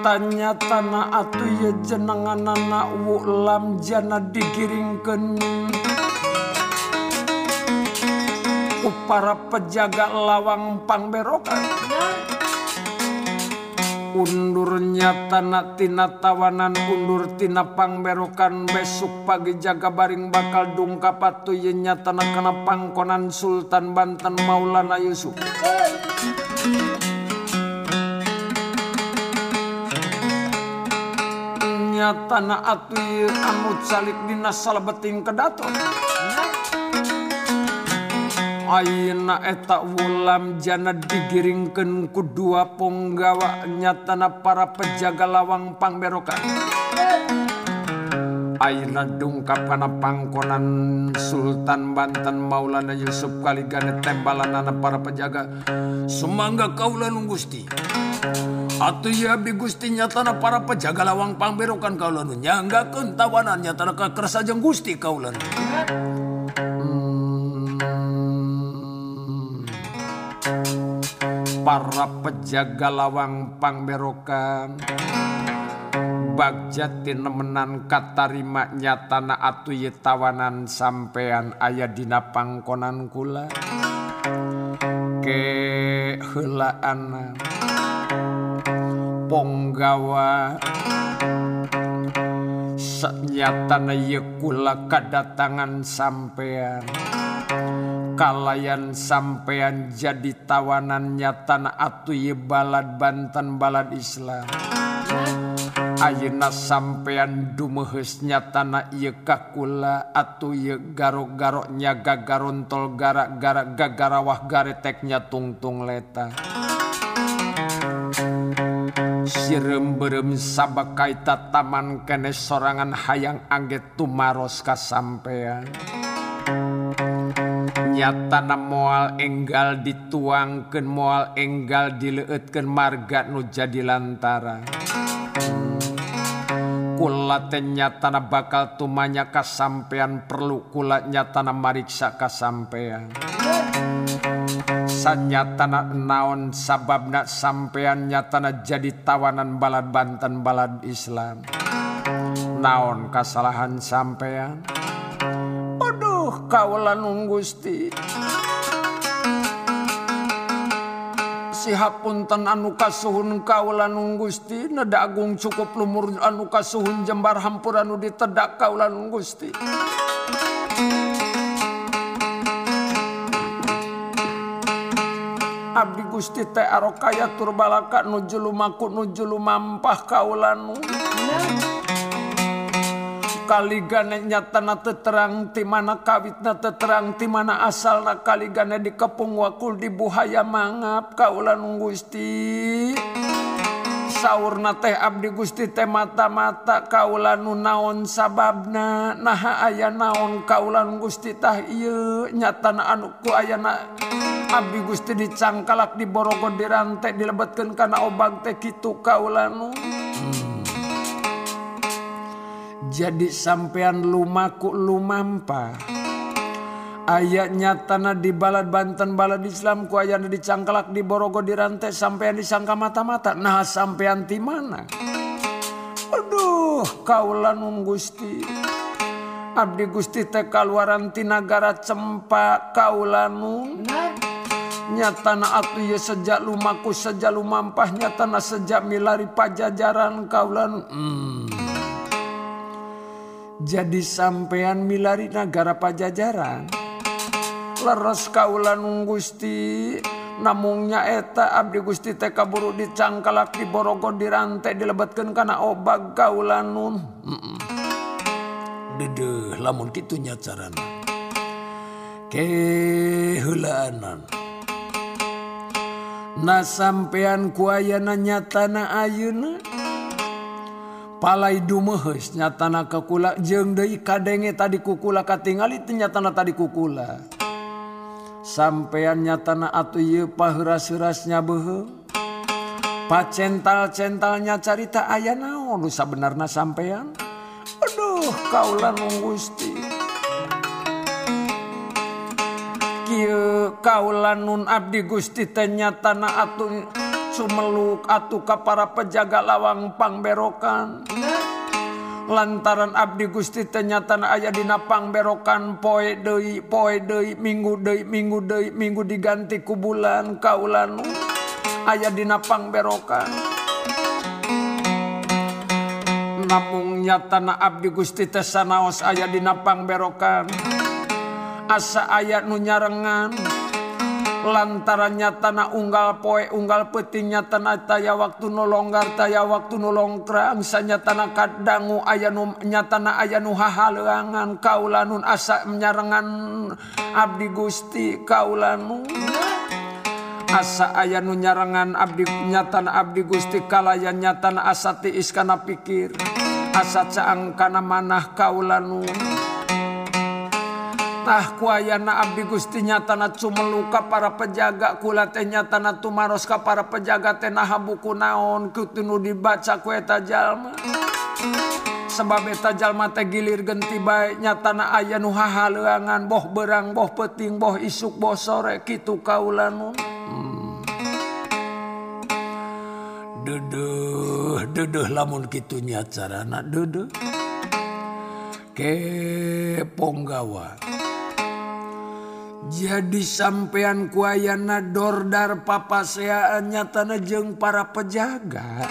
tanya tanah atuh ye jenenganana ulam jana digiringkeun ku para pejaga lawang pangberokan undur nyatana tina tawanan undur tina pangberokan besok pagi jaga baring bakal dungkap atuh ye nyatana kana pangkonan Sultan Banten Maulana Yusuf nyatana atuh ye anu calik dina salebeting kedaton ayeuna eta ulam jana digiringkeun ku dua punggawa nyatana para pejaga lawang pangberokan ayeuna dungkap kana pangkonan Sultan Banten Maulana Yusuf kaligane tembalanana para pejaga sumangga kaula nu Gusti atuh ye abdi Gusti nyatana para pejaga lawang pangberokan kaula nu nyanggakeun tawanan nyatana ka kersa jeung Gusti kaula nu para pejaga lawang pangberokan bagja tinemenan katarima nyatana atuh ye tawanan sampean aya dina pangkonan kula ke heulaana ponggawa nyatana ye kula kadatangan sampean kalayan sampean jadi tawanan nyatana atuh ye balad Banten balad Islam ayeuna sampean dumeheus nyatana ieu ka kula atuh ye garo-garo nyaga garontol gara-gara gagarawah gareteknya tungtung leta sirem-berem sabakaita taman kene sorangan hayang angge tumaros ka sampean nyatana moal enggal dituangkeun moal enggal dileueutkeun marga nu jadi lantara kula teh nyatana bakal tumanya ka sampean perlu kula nyatana mariksa ka sampean sanyatana naon sababna sampean nyatana jadi tawanan balad Banten balad Islam naon kasalahan sampean kaula nu Gusti sihapunten anu kasuhun kaula nu Gusti neda agung cukup lumur anu kasuhun jembar hampur anu ditedak kaula nu Gusti abdi Gusti teh arokaya turbalaka nuju lumaku nuju lumampah kaula nu kaligane nyatana teterang ti mana kawitna teterang ti mana asalna kaligane dikepung wakul dibuhaya mangap kaula nu Gusti saurna teh abdi Gusti teh mata-mata kaula nu naon sababna naha aya naon kaula nu Gusti tah ieu nyatana anu ku ayana abdi Gusti dicangkalak diborogo dirante dilebetkeun kana obag teh kitu kaula nu jadi sampean lumaku lumampa aya nyatana di balad Banten balad Islam ku ayana dicangkalak di borogo dirantai sampean disangka mata-mata nah sampean ti mana aduh kaula nu Gusti abdi Gusti teh kaluaran ti nagara Cempa kaula nu nyatana atuh ye sejak lumaku sejak lumampah nyatana sejak milari pajajaran kaula nu jadi sampean milari nagara pajajaran leres kaula nu Gusti namungnya eta abdi Gusti teh kaburu dicangkalak diborogo dirantai dilebetkeun kana obag kaula nu dedeuh lamun kitu nya carana keheulaanan na sampean ku ayana nyatana ayeuna palai dumeheus nyatana ka kula jeung deui kadenge tadi kukula katingali teh nyatana tadi kukula sampean nyatana atuh ieu paheura-heurasnya beuheung pacental-centalnya carita aya naon nu sabenerna sampean aduh kaula nu Gusti kieu kaula nun abdi Gusti teh nyatana atuh cumeluk atuh ka para pejaga lawang pangberokan. Lantaran abdi Gusti teh nyatana aya dina pangberokan poe deui minggu deui minggu diganti ku bulan kaula nu aya dina pangberokan. Namung nyatana abdi Gusti teh sanaos aya dina pangberokan asa aya nu nyarengan lantaran nyatana unggal poe unggal peuting nyatana taya waktu nu longgar taya waktu nu longkrang sanyatana kadangu aya nu nyatana aya nu hahaleuangan kaula nun asa nyarengan abdi Gusti kaula nu asa aya nu nyarengan abdi nyatana abdi Gusti kalayan nyatana asa tiis kana pikir asa caang kana manah kaula nu tah kuayana abdi Gusti nyatana cumeluk ka para pejaga kula teh nyatana tumaros ka para pejaga teh naha buku naon kitu nu dibaca ku eta jalma sebab eta jalma teh gilir genti bae nyatana aya nu hahaleuangan boh beurang boh peuting boh isuk boh sore kitu kaula nu dedeuh lamun kitu nya carana dedeuh ke ponggawa. Jadi sampean kuayana dordar papaseaan nyatana jeung para pejaga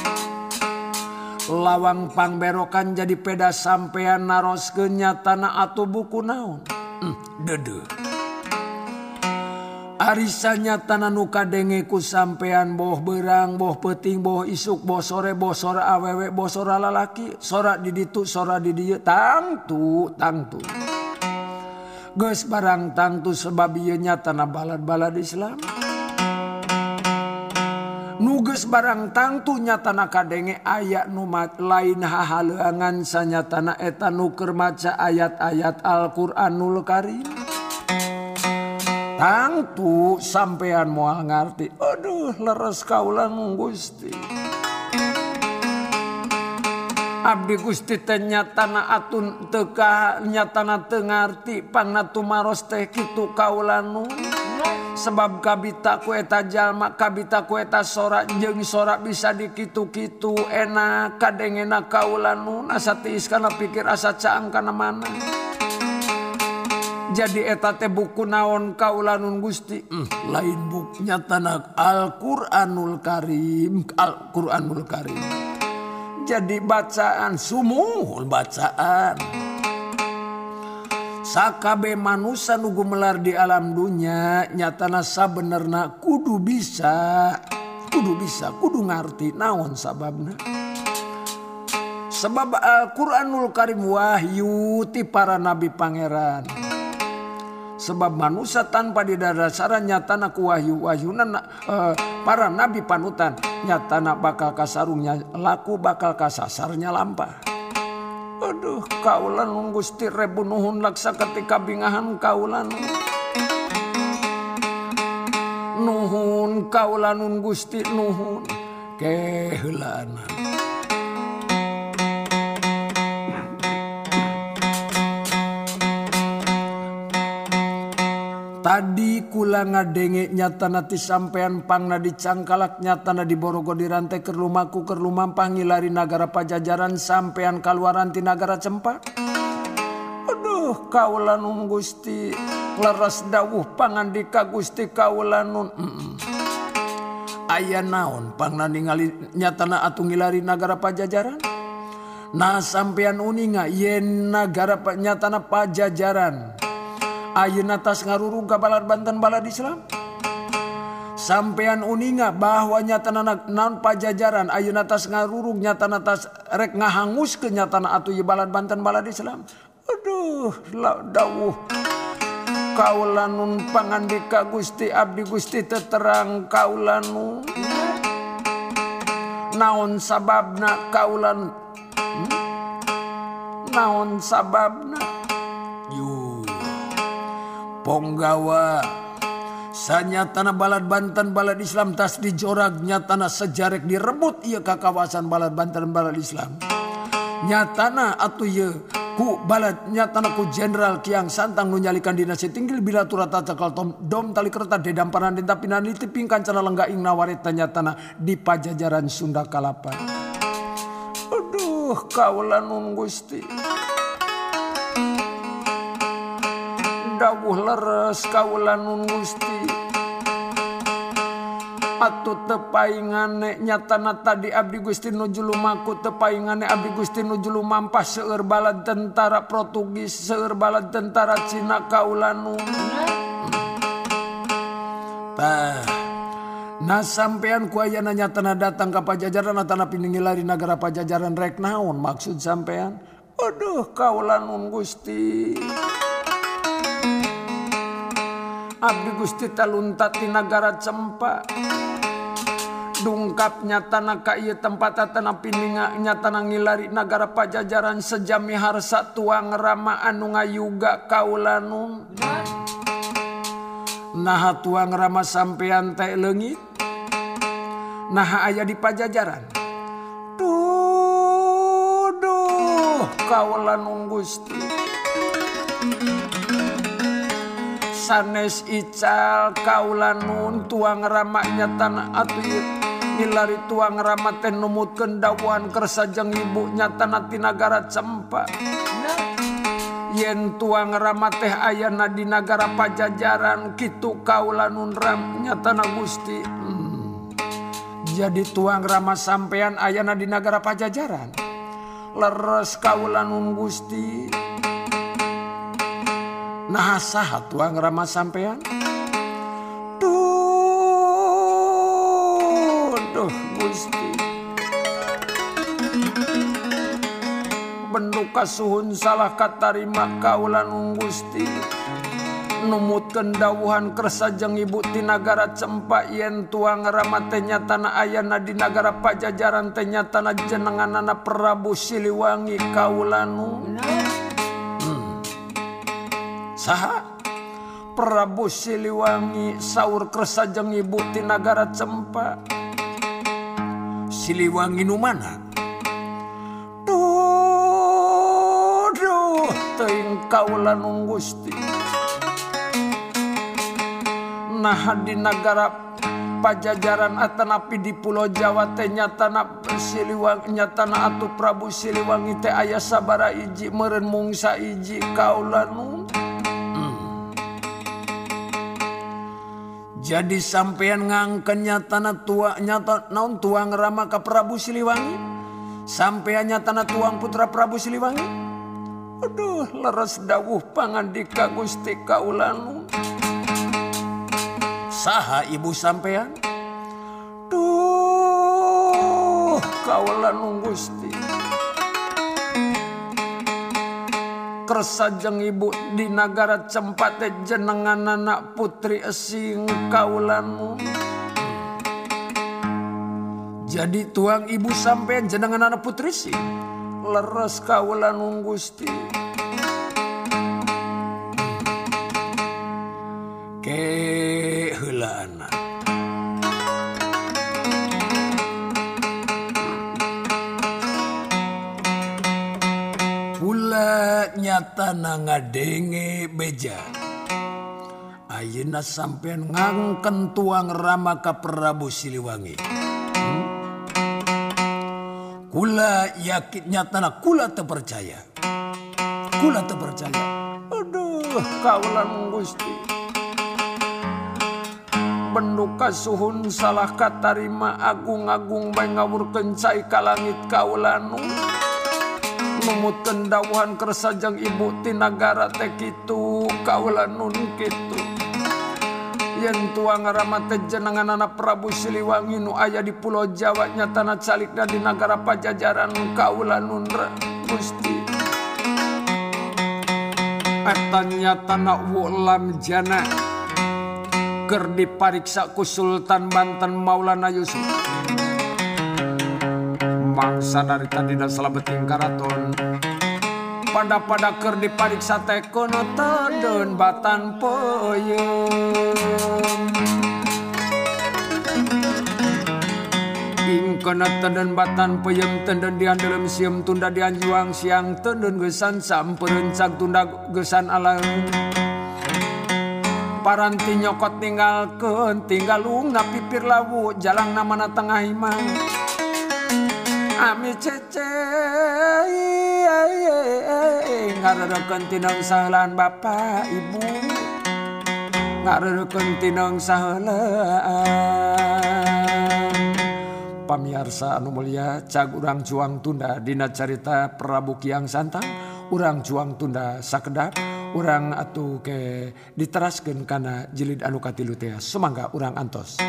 lawang pangberokan jadi peda sampean naroskeun nyatana atuh buku naon dedeuh arisa nyatana nu kadenge ku sampean boh beurang boh peuting boh isuk boh sore awewe boh sora lalaki sora di ditu sora di dieu tangtu geus barang tangtu sebab ieu nyatana balad-balad Islam nu geus barang tangtu nyatana kadenge aya nu lain hahaleuangan sanyatana eta nu keur maca ayat-ayat Al-Qur'anul Karim tangtu sampean moal ngarti aduh leres kaula nu Gusti abdi Gusti teh nyatana atun teka nyatana teu ngarti pangna tumaros teh kitu kaula nu sebab kabita ku eta jalma kabita ku eta sora jeung sora bisa dikitu-kitu enak kadengena kaula nu asa tiis kana pikir asa caang kana mana jadi eta teh buku naon kaula nun Gusti lain buku nyatana Al-Qur'anul Karim jadi bacaan sumuhun bacaan sakabe manusia nu gumelar di alam dunya nyatana sabenerna kudu ngarti naon sababna sebab Al-Qur'anul Karim wahyu ti para nabi pangeran sebab manusia tanpa didadasaran nyatana ku wahyu-wahyunan para nabi panutan nyatana bakal kasarungnya laku bakal kasasarnya lampah. Aduh kaula nun Gusti rebu nuhun laksa ketika bingahan kaula nuhun kaula nun Gusti nuhun keheulana. Tadi kula ngadenge nyatana ti sampean pangna dicangkalak nyatana di Borogo dirantai keur lumaku keur lumampah ngilari nagara Pajajaran sampean kaluaran ti nagara Cempak. Aduh kaula nun Gusti leres dawuh pangandika Gusti kaula nun aya naon pangna ningali nyatana atuh ngilari nagara Pajajaran. Nah sampean uninga yen nagara nyatana Pajajaran ayeuna tas ngarurung ka balad Banten balad Islam. Sampean uninga bahwa nyatana naon Pajajaran ayeuna tas ngarurung nyatana tas rek ngahanguskeun nyatana atuh ieu balad Banten balad Islam. Aduh dawuh kaula nun pangandika Gusti abdi Gusti teu terang kaula nun naon sababna kaula naon sababna ponggawa sanyatana balad Banten balad Islam tas dijorag nyatana sejarek direbut ieu ka kawasan balad Banten balad Islam nyatana atuh ieu ku balad nyatana ku Jenderal Kiang Santang nu nyalikan dinasti tinggil bila turata cekal dom tali kerta dedamparan den tapi nanti pingkan cana lengga ing nawarita nyatana di Pajajaran Sunda Kalapa. Aduh kaula nun Gusti dawuh leres kaula nun Gusti atuh tepaingane nyatana tadi abdi Gusti nuju lumaku tepaingane abdi Gusti nuju lumampah seueur balad tentara Portugis seueur balad tentara Cina kaula nun tah nah sampean ku ayeuna nyatana datang ka Pajajaran atana piningilari nagara Pajajaran rek naon maksud sampean. Aduh kaula nun Gusti abdi Gusti taluntat di nagara Cempa dungkap nyatana ka ieu tempat atana pininga nyatana ngilari nagara Pajajaran sejami harsa tuang rama anu ngayuga kaula nun nah tuang rama sampean teh leungit nah aya di Pajajaran duh kaula nun Gusti sanes ical kaula nun tuang rama nyatana atuh ngilari tuang rama teh numutkeun dawuhan kersa jeung ibu nyatana ti nagara Cempa yen tuang rama teh ayana di nagara Pajajaran kitu kaula nun ram nyatana Gusti jadi tuang rama sampean ayana di nagara Pajajaran leres kaula nun Gusti. Nah saha tuang rama sampean? Duh Gusti bendu kasuhun salah katarima kaula nun Gusti numutkeun dawuhan kersa jeung ibu ti nagara Cempa yen tuang rama teh nyatana ayana di nagara Pajajaran teh nyatana jenenganana Prabu Siliwangi kaula nun saha Prabu Siliwangi saur kersa jeung ibu ti nagara Cempa Siliwangi nu mana? Duh teuing kaula nun Gusti nah di nagara Pajajaran atanapi di Pulau Jawa teh nyatana Siliwangi nyatana atuh Prabu Siliwangi teh aya sabara iji meureun mungsa iji kaula nun jadi sampean ngangkeun nyatana nyata naon tuang rama ka Prabu Siliwangi sampean nyatana tuang putra Prabu Siliwangi. Aduh leres dawuh pangandika Gusti kaula nun saha ibu sampean? Duh kaula nun Gusti kersa jeung ibu di nagara Cempa teh jenenganana Putri Esing kaula nun jadi tuang ibu sampean jenenganana Putri Esing leres kaula nun Gusti ke heulaana pula nyatana ngadenge beja ayeuna sampean ngangken tuang rama ka Prabu Siliwangi kula yakin nyatana kula teu percaya aduh kaula Gusti bendu kasuhun salah katarima agung-agung bae ngawurkeun cai ka langit kaula nun numutkeun dawuhan kersa jeung ibu ti nagara teh kitu kaula nun kitu yen tuang rama teh jenenganana Prabu Siliwangi nu aya di Pulau Jawa nyatana calikna di nagara Pajajaran kaula nun Gusti eta nyatana wulam jana keur dipariksa ku Sultan Banten Maulana Yusuf mangsa dari tadina salabeting karaton pada keur dipariksa teh kono tedeun batan peuyeum Kena tenden batan peyem tenden diandelem siem tunda dianjuang siang tenden gesan samperencak tunda gesan alang. Paranti nyokot tinggal lunga pipir lawu jalang namana tengah imang. Ami cece ngarerekeun tineng sahelaan bapak ibu. Ngarerekeun tineng sahelaan. Pamiarsa anu mulia cag urang juang tunda dina carita Prabu Kiang Santang. Urang juang tunda sakedap. Urang atuh ke diteraskeun kana jilid anu katilu teh. Sumangga urang antos.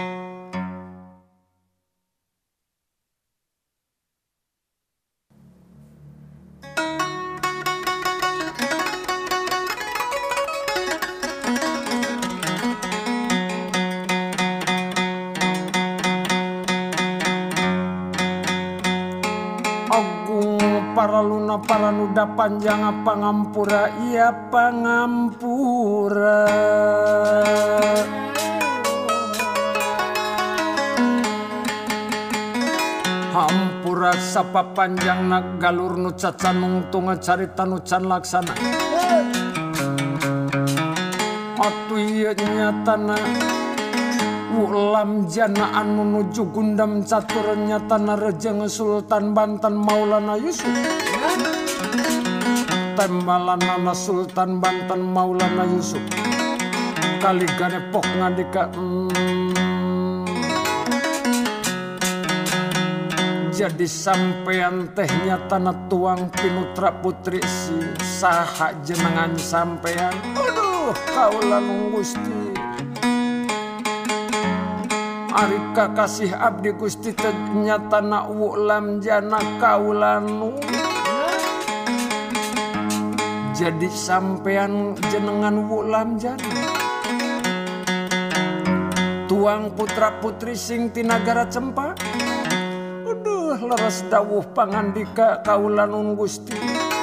Paraluna paranuda panjang pangampura iya pangampura. Hampura sapa panjang nak galur nu cacan nungtung carita nu can laksana. Atu ieu nyatana ulam jana anu nuju gundam catur nyatana rejeng Sultan Banten Maulana Yusuf. Tembalanana Sultan Banten Maulana Yusuf kali ganepok ngadika jadi sampean teh nyatana tuang pinutra putri si saha jenengan sampean. Aduh kaulah Gusti ari kakasih abdi Gusti teh nyatana ulam jana kaulanu. Jadi sampean jenengan ulam jana tuang putra putri sing ti nagara Cempa. Aduh leres dawuh pangandika kaulanun Gusti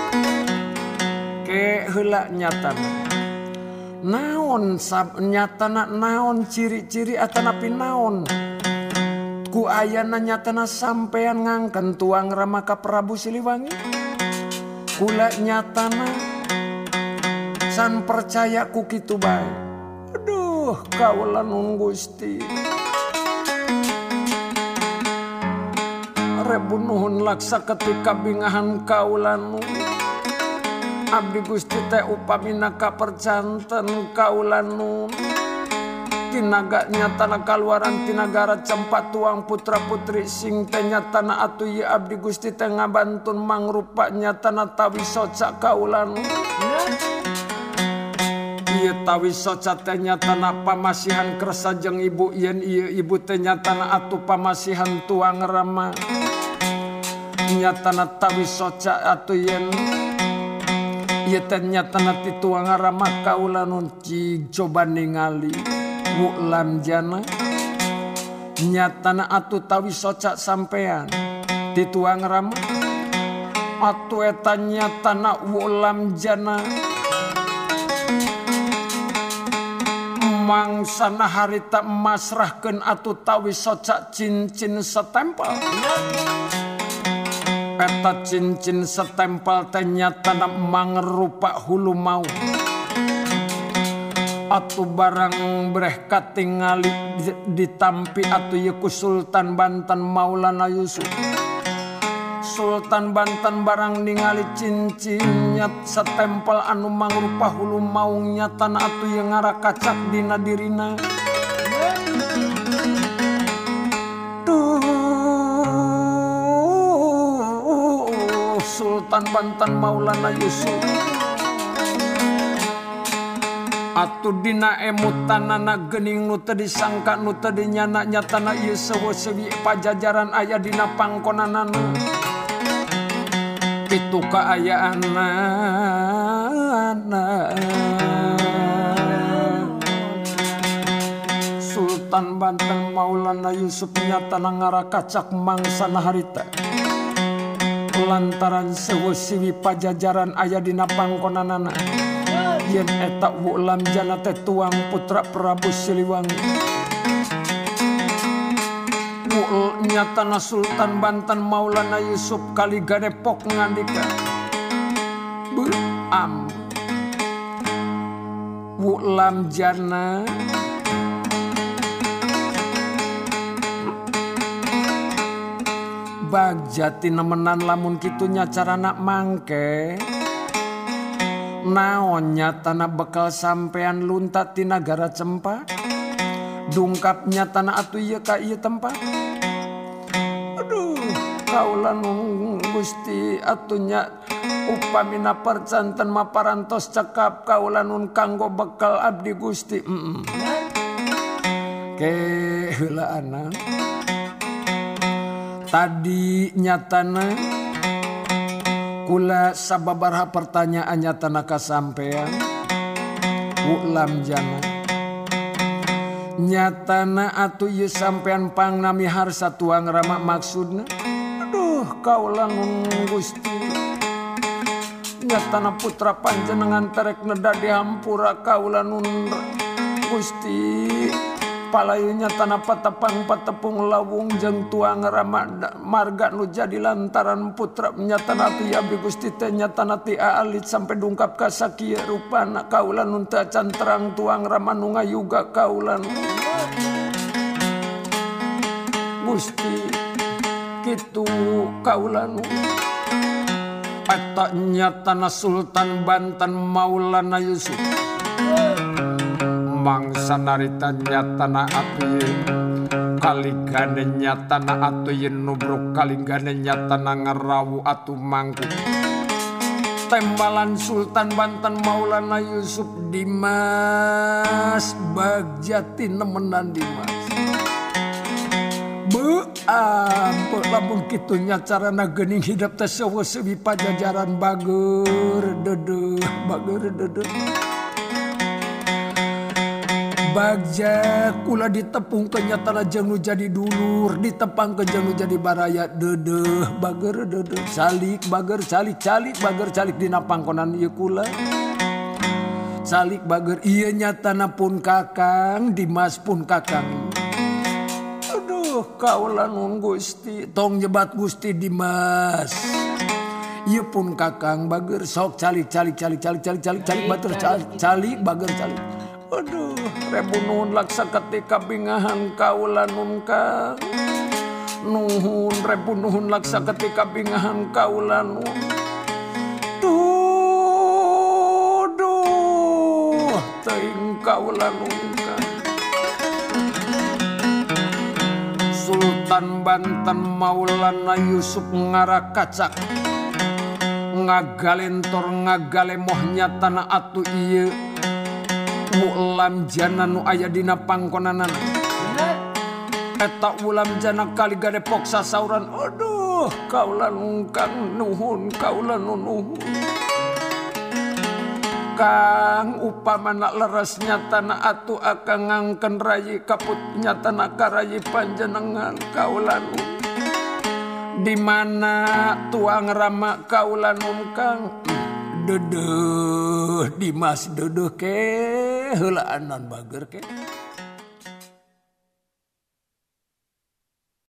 ke heula nyatana. Naon nyatana naon ciri-ciri atanapi naon ku ayana nyatana sampean ngangken tuang Ramaka Prabu Siliwangi. Kula nyatana san percaya ku kitu bae. Aduh kaula nun Gusti rebu nuhun laksa ketika bingahan kaula nun abdi Gusti teh upamina kapercanten kaula nun tinaga nyatana kaluaran tinagara Cempa tuang putra putri sing teh nyatana atuh ieu abdi Gusti teh ngabantun mangrupa nyatana tawi soca kaula nun. Ieu tawi soca teh nyatana pamasihan kersa jeung ibu yen ieu ibu teh nyatana atuh pamasihan tuang Rama. Nyatana tawi soca atuh yen ieu teh nyatana ti tuang Rama kaula nun cig coba ningali ulam jana nyatana atuh tawi soca sampean ti tuang Rama atuh eta nyatana ulam jana mangsana harita masrahkeun atuh tawi soca cincin setempel. Eta cincin setempel teh nyatana mangrupa hulu mau. Atuh barang breh katingali ditampi atuh ieu ku Sultan Banten Maulana Yusuf. Sultan Banten barang ningali cincin nyat setempel anu mangrupa hulu mau nyatana atuh ieu ngarakacak dina dirina. Sultan Banten Maulana Yusuf atuh dina emutanana geuning nu teu disangka nu teu dinyana nyatana ieu sewi pajajaran aya dina pangkonanana kitu kaayaanna. Sultan Banten Maulana Yusuf nyatana ngarakacak mangsana harita lantaran sewi pajajaran aya dina pangkonanana yen eta ulam jana teh tuang putra Prabu Siliwangi. nyatana Sultan Banten Maulana Yusuf Kaligane pok ngandika wulam jana bagjati nemenan lamun kitunya carana mangke naon nyatana bekal sampean luntat ti nagara Cempa dungkapnya tanah atuh ieu ka ieu tempat. Aduh kaula nun Gusti atunya upamina percanten maparantos cekap kaula nun kanggo bekal abdi Gusti. Ke heula anak tadi nyatana kula sababaraha pertanyaan nyatana ka sampean ulam jana nyatana atuh ieu sampean pangnami harsa tuang rama maksudna. Aduh kaula nun Gusti nyatana putra panjenengan terek neda dihampura kaula nun Gusti palayu nyatana patepang-patepung lawung jeung tuang rama marga nu jadi lantaran putra nyatana atuh abdi Gusti teh nyatana ti alit sampai dungkap ka sakieu rupana kaula nun teu acan terang tuang rama nu ngayuga kaula nun Gusti kitu kaula nun eta nyatana Sultan Banten Maulana Yusuf mangsa narita nyatana atuh kaligane nyatana atuh yen nubruk kaligane nyatana ngarawu atuh mangku tembalan Sultan Banten Maulana Yusuf Dimas Bagjati nemenan Dimas ampun lamun kitu nya carana geuning hidup teh sewi pajajaran bager dedeuh Bagja kula ditepung ke nyatana jeung nu jadi dulur ditepang ke jeung nu jadi baraya dedeuh bager dedeuh calik bager calik bager calik dina pangkonan ieu kula calik bager ieu nyatana pun kakang Dimas pun kakang aduh kaula nun Gusti tong nyebat Gusti Dimas ieu pun kakang bager sok calik batur calik bager calik aduh rebu nuhun laksa ketika bingahan kaula nun kang nuhun rebu nuhun laksa ketika bingahan kaula nun duh teuing kaula nun kang Sultan Banten Maulana Yusuf ngarakacak ngagalentor ngagalemoh nyatana atuh ieu ulam jana nu aya dina pangkonanana eta ulam jana kaligane pok sasauran aduh kaula nungkang nuhun kaula nuhun kang upamana leres nyatana atuh akang ngangken rayi kaput nyatana karayi panjenengan kaula nun di mana tuang rama kaula nungkang dedeuh Dimas dedeuh ke heula anan bager ke